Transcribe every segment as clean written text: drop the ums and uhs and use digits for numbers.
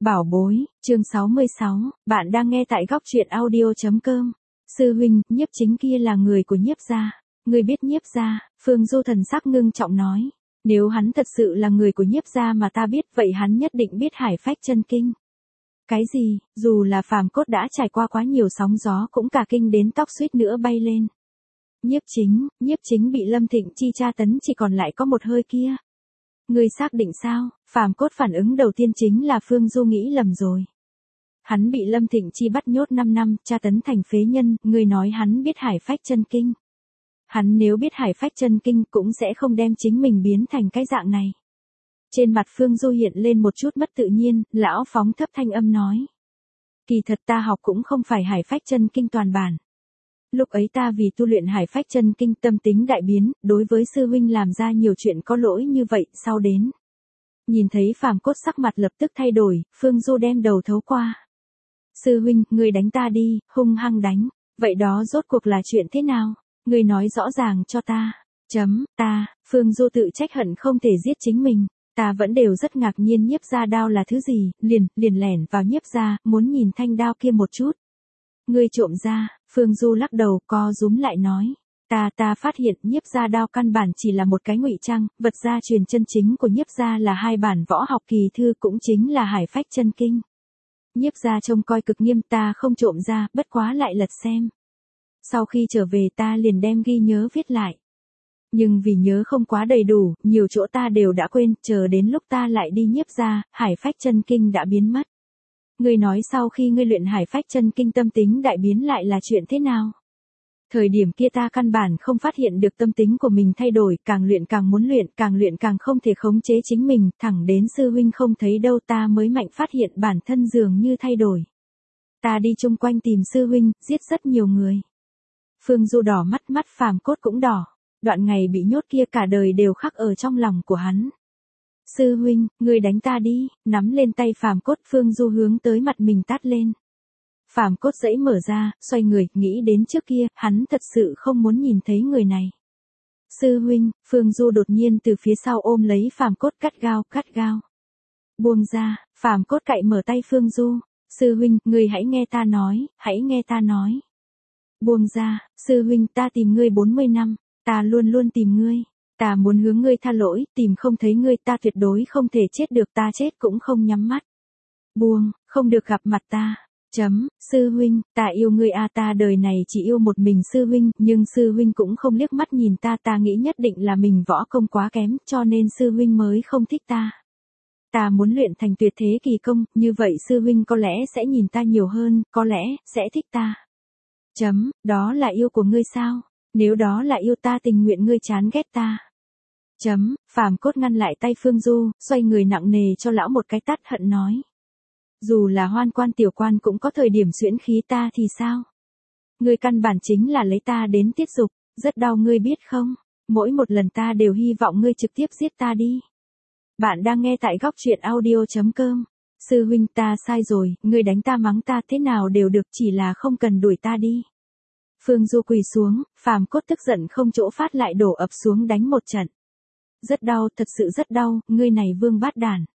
Bảo bối, chương 66, bạn đang nghe tại góc truyện audio.com. Sư huynh, nhiếp chính kia là người của nhiếp gia. Người biết nhiếp gia? Phương Du thần sắc ngưng trọng nói. Nếu hắn thật sự là người của nhiếp gia mà ta biết, vậy hắn nhất định biết Hải Phách Chân Kinh. Cái gì? Dù là phàm cốt đã trải qua quá nhiều sóng gió cũng cả kinh đến tóc suýt nữa bay lên. Nhiếp chính bị Lâm Thịnh Chi tra tấn chỉ còn lại có một hơi kia. Ngươi xác định sao? Phàm cốt phản ứng đầu tiên chính là Phương Du nghĩ lầm rồi. Hắn bị Lâm Thịnh Chi bắt nhốt 5 năm, tra tấn thành phế nhân, ngươi nói hắn biết Hải Phách Chân Kinh. Hắn nếu biết Hải Phách Chân Kinh cũng sẽ không đem chính mình biến thành cái dạng này. Trên mặt Phương Du hiện lên một chút mất tự nhiên, lão phóng thấp thanh âm nói. Kỳ thật ta học cũng không phải Hải Phách Chân Kinh toàn bản. Lúc ấy ta vì tu luyện Hải Phách Chân Kinh tâm tính đại biến, đối với sư huynh làm ra nhiều chuyện có lỗi như vậy, sau đến. Nhìn thấy phàm cốt sắc mặt lập tức thay đổi, Phương Du đem đầu thấu qua. Sư huynh, người đánh ta đi, hung hăng đánh, vậy đó rốt cuộc là chuyện thế nào? Người nói rõ ràng cho ta. Phương Du tự trách hận không thể giết chính mình. Ta vẫn đều rất ngạc nhiên nhiếp gia đao là thứ gì, liền lẻn vào nhiếp gia, muốn nhìn thanh đao kia một chút. Ngươi trộm ra, Phương Du lắc đầu co rúm lại nói. Ta phát hiện nhiếp gia đao căn bản chỉ là một cái ngụy trang, vật gia truyền chân chính của nhiếp gia là 2 bản võ học kỳ thư cũng chính là Hải Phách Chân Kinh. Nhiếp gia trông coi cực nghiêm, ta không trộm ra, bất quá lại lật xem. Sau khi trở về ta liền đem ghi nhớ viết lại. Nhưng vì nhớ không quá đầy đủ, nhiều chỗ ta đều đã quên, chờ đến lúc ta lại đi nhiếp gia, Hải Phách Chân Kinh đã biến mất. Ngươi nói sau khi ngươi luyện Hải Phách Chân Kinh tâm tính đại biến lại là chuyện thế nào? Thời điểm kia ta căn bản không phát hiện được tâm tính của mình thay đổi, càng luyện càng muốn luyện, càng luyện càng không thể khống chế chính mình, thẳng đến sư huynh không thấy đâu ta mới mạnh phát hiện bản thân dường như thay đổi. Ta đi chung quanh tìm sư huynh, giết rất nhiều người. Phương Du đỏ mắt phàm cốt cũng đỏ, đoạn ngày bị nhốt kia cả đời đều khắc ở trong lòng của hắn. Sư huynh, ngươi đánh ta đi, nắm lên tay phàm cốt, Phương Du hướng tới mặt mình tát lên. Phàm cốt giãy mở ra, xoay người, nghĩ đến trước kia, hắn thật sự không muốn nhìn thấy người này. Sư huynh, Phương Du đột nhiên từ phía sau ôm lấy phàm cốt cắt gao. Buông ra, phàm cốt cạy mở tay Phương Du. Sư huynh, ngươi hãy nghe ta nói. Buông ra, sư huynh, ta tìm ngươi 40 năm, ta luôn luôn tìm ngươi. Ta muốn hướng ngươi tha lỗi, tìm không thấy ngươi, ta tuyệt đối không thể chết được, ta chết cũng không nhắm mắt. Buông, không được gặp mặt ta. Sư huynh, ta yêu ngươi à, ta đời này chỉ yêu một mình sư huynh, nhưng sư huynh cũng không liếc mắt nhìn ta nghĩ nhất định là mình võ công quá kém, cho nên sư huynh mới không thích ta. Ta muốn luyện thành tuyệt thế kỳ công, như vậy sư huynh có lẽ sẽ nhìn ta nhiều hơn, có lẽ, sẽ thích ta. Đó là yêu của ngươi sao? Nếu đó là yêu ta tình nguyện ngươi chán ghét ta. Phàm cốt ngăn lại tay Phương Du, xoay người nặng nề cho lão một cái tát hận nói. Dù là hoan quan tiểu quan cũng có thời điểm xuyễn khí, ta thì sao? Ngươi căn bản chính là lấy ta đến tiết dục, rất đau ngươi biết không? Mỗi một lần ta đều hy vọng ngươi trực tiếp giết ta đi. Bạn đang nghe tại góc truyện audio.com. Sư huynh, ta sai rồi, ngươi đánh ta mắng ta thế nào đều được, chỉ là không cần đuổi ta đi. Phương Du quỳ xuống, phàm cốt tức giận không chỗ phát lại đổ ập xuống đánh một trận. Rất đau, thật sự rất đau, ngươi này vương bát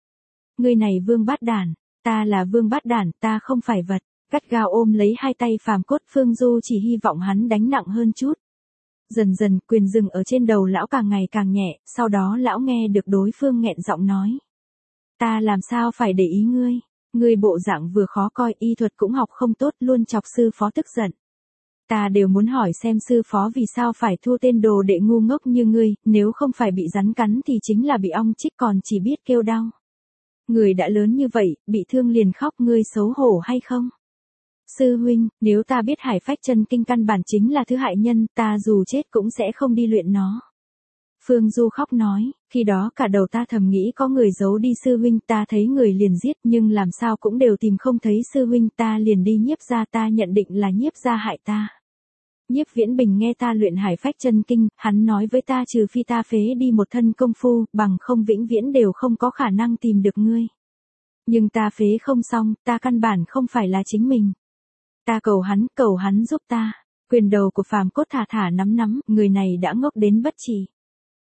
đản. Ta là vương bát đản, ta không phải vật. Gắt gao ôm lấy hai tay phàm cốt, Phương Du chỉ hy vọng hắn đánh nặng hơn chút. Dần dần, quyền dừng ở trên đầu lão càng ngày càng nhẹ, sau đó lão nghe được đối phương nghẹn giọng nói. Ta làm sao phải để ý ngươi? Ngươi bộ dạng vừa khó coi, y thuật cũng học không tốt, luôn chọc sư phó tức giận. Ta đều muốn hỏi xem sư phó vì sao phải thu tên đồ đệ ngu ngốc như ngươi, nếu không phải bị rắn cắn thì chính là bị ong chích, còn chỉ biết kêu đau. Người đã lớn như vậy, bị thương liền khóc, ngươi xấu hổ hay không? Sư huynh, nếu ta biết Hải Phách Chân Kinh căn bản chính là thứ hại nhân, ta dù chết cũng sẽ không đi luyện nó. Phương Du khóc nói, khi đó cả đầu ta thầm nghĩ có người giấu đi sư huynh, ta thấy người liền giết, nhưng làm sao cũng đều tìm không thấy sư huynh, ta liền đi nhiếp gia, ta nhận định là nhiếp gia hại ta. Nhiếp Viễn Bình nghe ta luyện Hải Phách Chân Kinh, hắn nói với ta trừ phi ta phế đi một thân công phu, bằng không vĩnh viễn đều không có khả năng tìm được ngươi. Nhưng ta phế không xong, ta căn bản không phải là chính mình. Ta cầu hắn giúp ta. Quyền đầu của phàm cốt thả nắm, người này đã ngốc đến bất trị.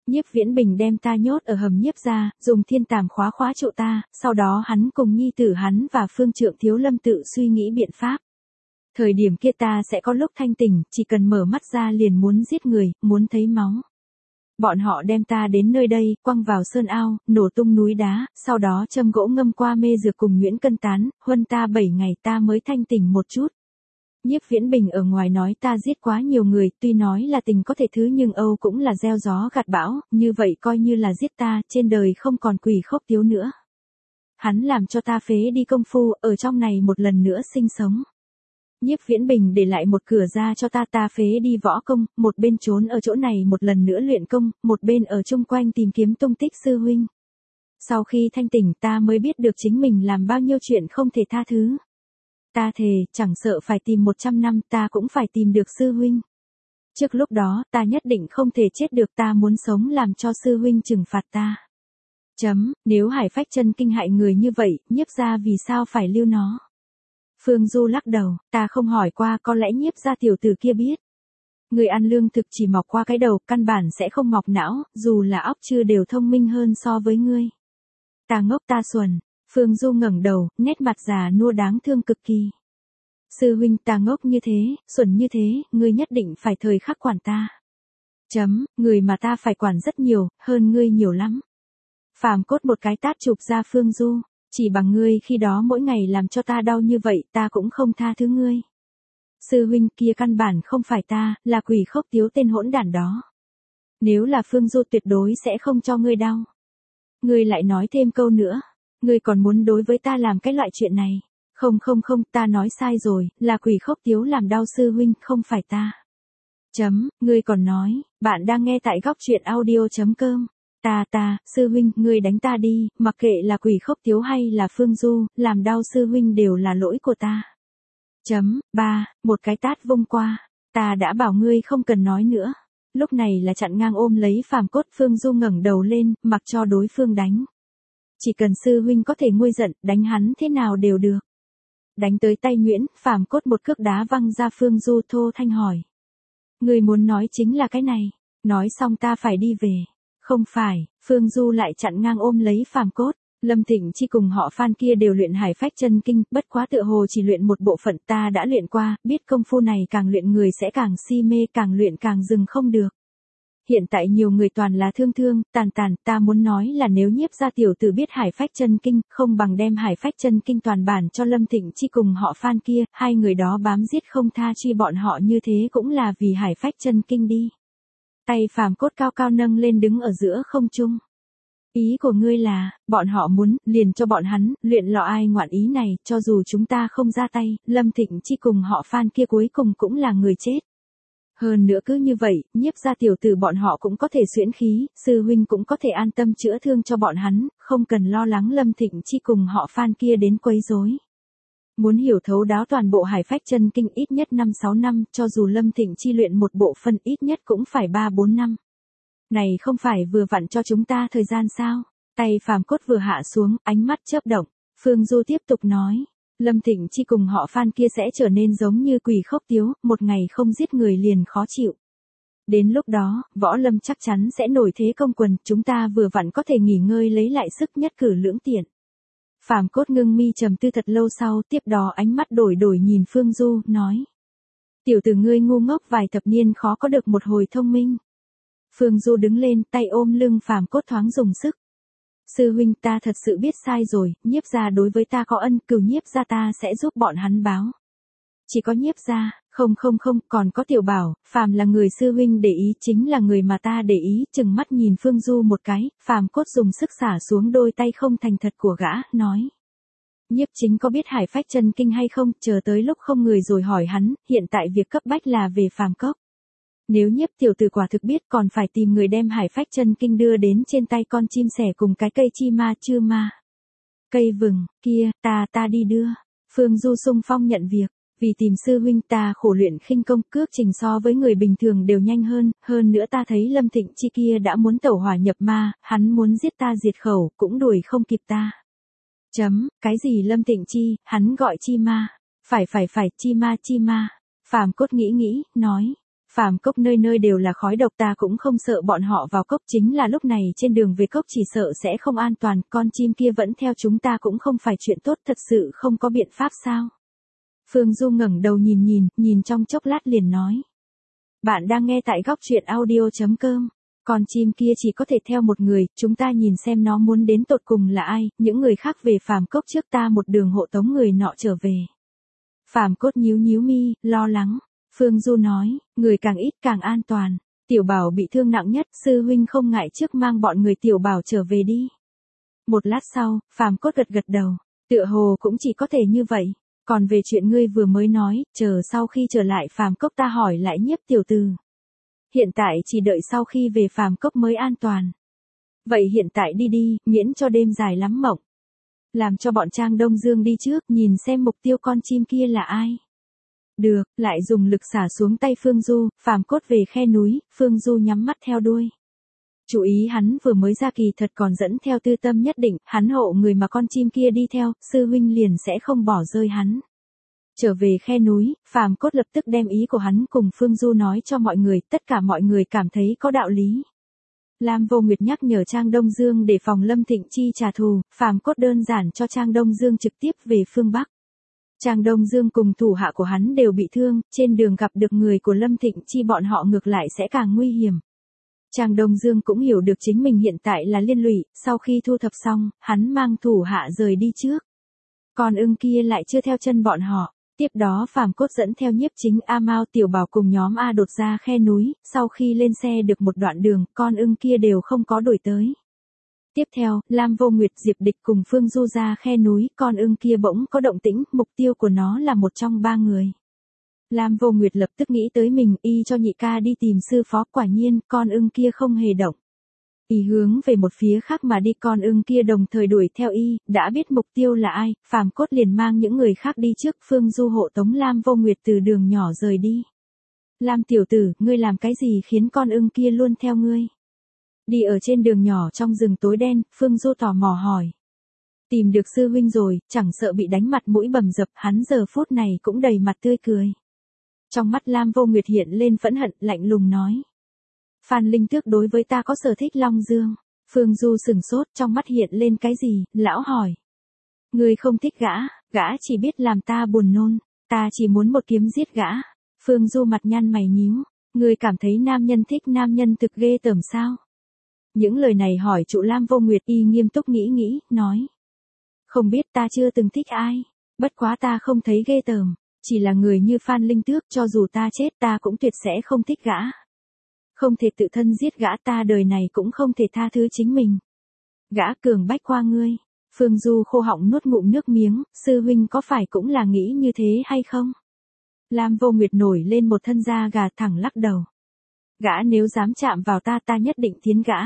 Nhiếp Viễn Bình đem ta nhốt ở hầm nhiếp gia, dùng thiên tàm khóa trụ ta, sau đó hắn cùng nhi tử hắn và phương trượng thiếu lâm tự suy nghĩ biện pháp. Thời điểm kia ta sẽ có lúc thanh tỉnh, chỉ cần mở mắt ra liền muốn giết người, muốn thấy máu. Bọn họ đem ta đến nơi đây, quăng vào sơn ao, nổ tung núi đá, sau đó châm gỗ ngâm qua mê dược cùng nhuyễn cân tán, huân ta 7 ngày ta mới thanh tỉnh một chút. Nhiếp Viễn Bình ở ngoài nói ta giết quá nhiều người, tuy nói là tình có thể thứ nhưng Âu cũng là gieo gió gặt bão, như vậy coi như là giết ta, trên đời không còn quỷ khốc tiếu nữa. Hắn làm cho ta phế đi công phu, ở trong này một lần nữa sinh sống. Nhiếp Viễn Bình để lại một cửa ra cho ta phế đi võ công, một bên trốn ở chỗ này một lần nữa luyện công, một bên ở chung quanh tìm kiếm tung tích sư huynh. Sau khi thanh tỉnh ta mới biết được chính mình làm bao nhiêu chuyện không thể tha thứ. Ta thề, chẳng sợ phải tìm 100 năm ta cũng phải tìm được sư huynh. Trước lúc đó, ta nhất định không thể chết được, ta muốn sống làm cho sư huynh trừng phạt ta. Nếu Hải Phách Chân Kinh hại người như vậy, Nhiếp gia vì sao phải lưu nó? Phương Du lắc đầu, ta không hỏi qua, có lẽ Nhiếp gia tiểu tử kia biết. Người ăn lương thực chỉ mọc qua cái đầu, căn bản sẽ không mọc não, dù là óc chưa đều thông minh hơn so với ngươi. Ta ngốc ta xuẩn. Phương Du ngẩng đầu, nét mặt già nua đáng thương cực kỳ. Sư huynh ta ngốc như thế, xuẩn như thế, ngươi nhất định phải thời khắc quản ta. Người mà ta phải quản rất nhiều, hơn ngươi nhiều lắm. Phàm Cốt một cái tát chụp ra Phương Du, chỉ bằng ngươi khi đó mỗi ngày làm cho ta đau như vậy ta cũng không tha thứ ngươi. Sư huynh kia căn bản không phải ta, là quỷ khốc tiếu tên hỗn đản đó. Nếu là Phương Du tuyệt đối sẽ không cho ngươi đau. Ngươi lại nói thêm câu nữa. Ngươi còn muốn đối với ta làm cái loại chuyện này. Không, ta nói sai rồi, là quỷ khốc tiếu làm đau sư huynh, không phải ta. Ngươi còn nói, bạn đang nghe tại góc truyện audio.com. Sư huynh, ngươi đánh ta đi, mặc kệ là quỷ khốc tiếu hay là Phương Du, làm đau sư huynh đều là lỗi của ta. Một cái tát vung qua, ta đã bảo ngươi không cần nói nữa. Lúc này là chặn ngang ôm lấy Phàm Cốt, Phương Du ngẩng đầu lên, mặc cho đối phương đánh. Chỉ cần sư huynh có thể nguôi giận, đánh hắn thế nào đều được. Đánh tới tay Nguyễn, Phàm Cốt một cước đá văng ra Phương Du, thô thanh hỏi. Người muốn nói chính là cái này, nói xong ta phải đi về. Không phải, Phương Du lại chặn ngang ôm lấy Phàm Cốt. Lâm Thịnh Chi cùng họ Phan kia đều luyện Hải Phách Chân Kinh, bất quá tựa hồ chỉ luyện một bộ phận, ta đã luyện qua, biết công phu này càng luyện người sẽ càng si mê, càng luyện càng dừng không được. Hiện tại nhiều người toàn là thương, tàn, ta muốn nói là nếu Nhiếp gia tiểu tử biết Hải Phách Chân Kinh, không bằng đem Hải Phách Chân Kinh toàn bản cho Lâm Thịnh Chi cùng họ Phan kia, hai người đó bám giết không tha, truy bọn họ như thế cũng là vì Hải Phách Chân Kinh đi. Tay Phàm Cốt cao cao nâng lên đứng ở giữa không trung. Ý của ngươi là, bọn họ muốn, liền cho bọn hắn, luyện lọ ai ngoạn ý này, cho dù chúng ta không ra tay, Lâm Thịnh Chi cùng họ Phan kia cuối cùng cũng là người chết. Hơn nữa cứ như vậy, Nhiếp gia tiểu tử bọn họ cũng có thể xuyễn khí, sư huynh cũng có thể an tâm chữa thương cho bọn hắn, không cần lo lắng Lâm Thịnh Chi cùng họ Phan kia đến quấy rối. Muốn hiểu thấu đáo toàn bộ Hải Phách Chân Kinh ít nhất 5-6 năm, cho dù Lâm Thịnh Chi luyện một bộ phân ít nhất cũng phải 3-4 năm. Này không phải vừa vặn cho chúng ta thời gian sao? Tay Phàm Cốt vừa hạ xuống, ánh mắt chớp động. Phương Du tiếp tục nói. Lâm Thịnh Chi cùng họ Phan kia sẽ trở nên giống như quỷ khốc tiếu, một ngày không giết người liền khó chịu. Đến lúc đó, Võ Lâm chắc chắn sẽ nổi thế công quần, chúng ta vừa vặn có thể nghỉ ngơi lấy lại sức, nhất cử lưỡng tiện. Phàm Cốt ngưng mi trầm tư thật lâu sau, tiếp đó ánh mắt đổi nhìn Phương Du, nói. Tiểu tử ngươi ngu ngốc vài thập niên khó có được một hồi thông minh. Phương Du đứng lên, tay ôm lưng Phàm Cốt thoáng dùng sức. Sư huynh ta thật sự biết sai rồi, Nhiếp gia đối với ta có ân, cừu Nhiếp gia ta sẽ giúp bọn hắn báo. Chỉ có Nhiếp gia, không, còn có Tiểu Bảo, phàm là người sư huynh để ý chính là người mà ta để ý, chừng mắt nhìn Phương Du một cái, Phàm Cốt dùng sức xả xuống đôi tay không thành thật của gã, nói. Nhiếp Chính có biết Hải Phách Chân Kinh hay không, chờ tới lúc không người rồi hỏi hắn, hiện tại việc cấp bách là về Phàm Cốc. Nếu Nhiếp tiểu tử quả thực biết còn phải tìm người đem Hải Phách Chân Kinh đưa đến trên tay con chim sẻ cùng cái cây chi ma chư ma. Cây vừng, kia, ta đi đưa. Phương Du xung phong nhận việc, vì tìm sư huynh ta khổ luyện khinh công, cước trình so với người bình thường đều nhanh hơn nữa ta thấy Lâm Thịnh Chi kia đã muốn tẩu hỏa nhập ma, hắn muốn giết ta diệt khẩu, cũng đuổi không kịp ta. Cái gì Lâm Thịnh Chi, hắn gọi chi ma. Phải, chi ma. Phàm Cốt nghĩ, nói. Phàm cốc nơi nơi đều là khói độc, ta cũng không sợ bọn họ vào cốc, chính là lúc này trên đường về cốc chỉ sợ sẽ không an toàn, con chim kia vẫn theo chúng ta cũng không phải chuyện tốt, thật sự không có biện pháp sao? Phương Du ngẩng đầu nhìn trong chốc lát liền nói. Bạn đang nghe tại góc truyện audio.com. Con chim kia chỉ có thể theo một người, chúng ta nhìn xem nó muốn đến tột cùng là ai, những người khác về Phàm cốc trước, ta một đường hộ tống người nọ trở về. Phàm cốt nhíu mi, lo lắng. Phương Du nói, người càng ít càng an toàn. Tiểu Bảo bị thương nặng nhất, sư huynh không ngại trước mang bọn người Tiểu Bảo trở về đi. Một lát sau, Phàm cốt gật đầu. Tựa hồ cũng chỉ có thể như vậy. Còn về chuyện ngươi vừa mới nói, chờ sau khi trở lại Phàm cốc ta hỏi lại Nhiếp tiểu từ. Hiện tại chỉ đợi sau khi về Phàm cốc mới an toàn. Vậy hiện tại đi, miễn cho đêm dài lắm mộng. Làm cho bọn Trang Đông Dương đi trước, nhìn xem mục tiêu con chim kia là ai. Được, lại dùng lực xả xuống tay Phương Du, Phàm cốt về khe núi, Phương Du nhắm mắt theo đuôi. Chú ý hắn vừa mới ra kỳ thật còn dẫn theo tư tâm nhất định, hắn hộ người mà con chim kia đi theo, sư huynh liền sẽ không bỏ rơi hắn. Trở về khe núi, Phàm cốt lập tức đem ý của hắn cùng Phương Du nói cho mọi người, tất cả mọi người cảm thấy có đạo lý. Lam Vô Nguyệt nhắc nhở Trang Đông Dương để phòng Lâm Thịnh Chi trả thù, Phàm cốt đơn giản cho Trang Đông Dương trực tiếp về phương Bắc. Trang Đông Dương cùng thủ hạ của hắn đều bị thương, trên đường gặp được người của Lâm Thịnh Chi bọn họ ngược lại sẽ càng nguy hiểm. Trang Đông Dương cũng hiểu được chính mình hiện tại là liên lụy, sau khi thu thập xong, hắn mang thủ hạ rời đi trước. Con ưng kia lại chưa theo chân bọn họ. Tiếp đó Phàm cốt dẫn theo Nhiếp Chính, A Mao, Tiểu Bảo cùng nhóm A đột ra khe núi, sau khi lên xe được một đoạn đường, con ưng kia đều không có đuổi tới. Tiếp theo, Lam Vô Nguyệt, Diệp Địch cùng Phương Du ra khe núi, con ưng kia bỗng có động tĩnh, mục tiêu của nó là một trong ba người. Lam Vô Nguyệt lập tức nghĩ tới mình, y cho nhị ca đi tìm sư phó, quả nhiên, con ưng kia không hề động. Y hướng về một phía khác mà đi, con ưng kia đồng thời đuổi theo y, đã biết mục tiêu là ai, Phàm cốt liền mang những người khác đi trước, Phương Du hộ tống Lam Vô Nguyệt từ đường nhỏ rời đi. Lam tiểu tử, ngươi làm cái gì khiến con ưng kia luôn theo ngươi? Đi ở trên đường nhỏ trong rừng tối đen, Phương Du tò mò hỏi. Tìm được sư huynh rồi, chẳng sợ bị đánh mặt mũi bầm dập, hắn giờ phút này cũng đầy mặt tươi cười. Trong mắt Lam Vô Nguyệt hiện lên phẫn hận, lạnh lùng nói. Phan Linh Tước đối với ta có sở thích Long Dương. Phương Du sừng sốt, trong mắt hiện lên cái gì, lão hỏi. Ngươi không thích gã chỉ biết làm ta buồn nôn, ta chỉ muốn một kiếm giết gã. Phương Du mặt nhăn mày nhíu, ngươi cảm thấy nam nhân thích nam nhân thực ghê tởm sao? Những lời này hỏi trụ Lam Vô Nguyệt, y nghiêm túc nghĩ, nói. Không biết, ta chưa từng thích ai, bất quá ta không thấy ghê tởm, chỉ là người như Phan Linh Tước, cho dù ta chết ta cũng tuyệt sẽ không thích gã. Không thể tự thân giết gã, ta đời này cũng không thể tha thứ chính mình. Gã cường bách qua ngươi. Phương Du khô họng nuốt ngụm nước miếng, sư huynh có phải cũng là nghĩ như thế hay không? Lam Vô Nguyệt nổi lên một thân da gà, thẳng lắc đầu. Gã nếu dám chạm vào ta nhất định thiến gã.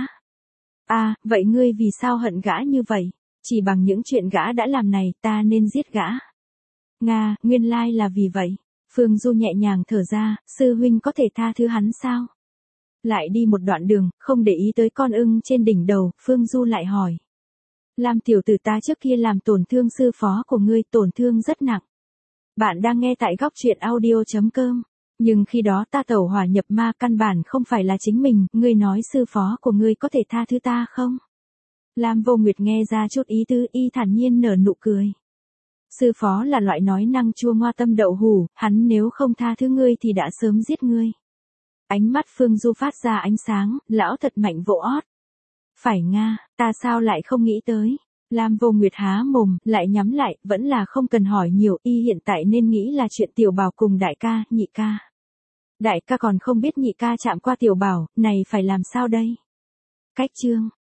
À, vậy ngươi vì sao hận gã như vậy? Chỉ bằng những chuyện gã đã làm này, ta nên giết gã. Nga, nguyên lai là vì vậy. Phương Du nhẹ nhàng thở ra, sư huynh có thể tha thứ hắn sao? Lại đi một đoạn đường, không để ý tới con ưng trên đỉnh đầu, Phương Du lại hỏi. Lam tiểu tử, ta trước kia làm tổn thương sư phó của ngươi, tổn thương rất nặng. Bạn đang nghe tại góc truyện audio.com. Nhưng khi đó ta tẩu hỏa nhập ma, căn bản không phải là chính mình, ngươi nói sư phó của ngươi có thể tha thứ ta không? Lam Vô Nguyệt nghe ra chút ý tứ, y thản nhiên nở nụ cười. Sư phó là loại nói năng chua ngoa tâm đậu hủ, hắn nếu không tha thứ ngươi thì đã sớm giết ngươi. Ánh mắt Phương Du phát ra ánh sáng, lão thật mạnh vỗ ót. Phải Nga, ta sao lại không nghĩ tới. Lam Vô Nguyệt há mồm, lại nhắm lại, vẫn là không cần hỏi nhiều, y hiện tại nên nghĩ là chuyện Tiểu Bảo cùng đại ca, nhị ca. Đại ca còn không biết nhị ca chạm qua Tiểu Bảo, này phải làm sao đây? Cách chương.